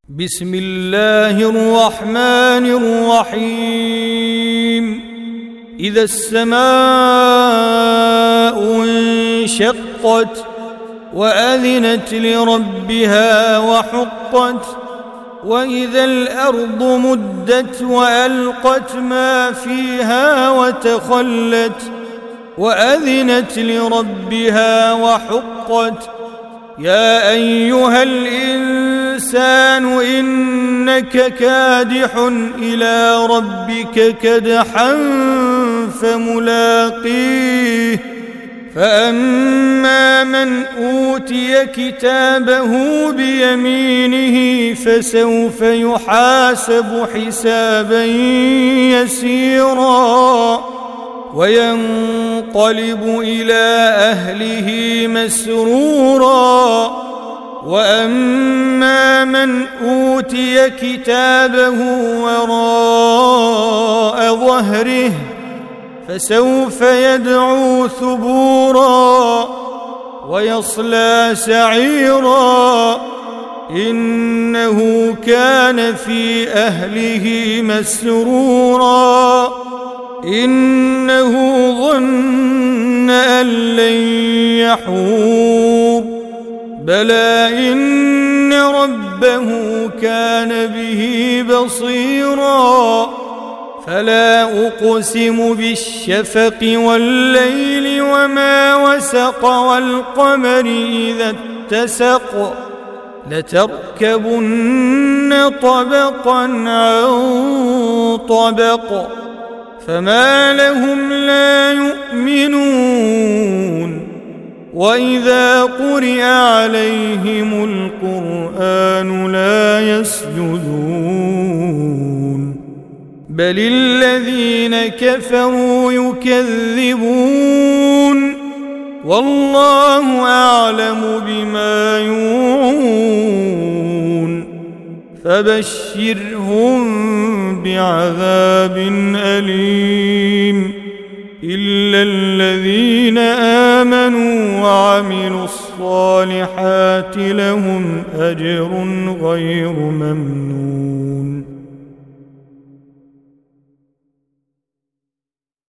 بسم الله الرحمن الرحيم. إذا السماء انشقت وأذنت لربها وحقت، وإذا الأرض مدت وألقت ما فيها وتخلت وأذنت لربها وحقت. يا أيها الإنسان إنك كادح إلى ربك كدحا فملاقيه. فأما من أوتي كتابه بيمينه فسوف يحاسب حسابا يسيرا وينقلب إلى أهله مسرورا. وأما من أوتي كتابه وراء ظهره فسوف يدعو ثبورا ويصلى سعيرا، إنه كان في أهله مسرورا، إنه ظن أن لن يحور. بلى إن ربه كان به بصيرا. فلا أقسم بالشفق والليل وما وسق والقمر إذا اتسق، لتركبن طبقا عن طبق، فما لهم لا يؤمنون. وإذا قرئ عليهم القرآن لا يسجدون، بل الذين كفروا يكذبون، والله أعلم بما يوعون. فبشرهم بعذاب أليم إلا الذين آمنوا وعملوا الصالحات لهم أجر غير ممنون.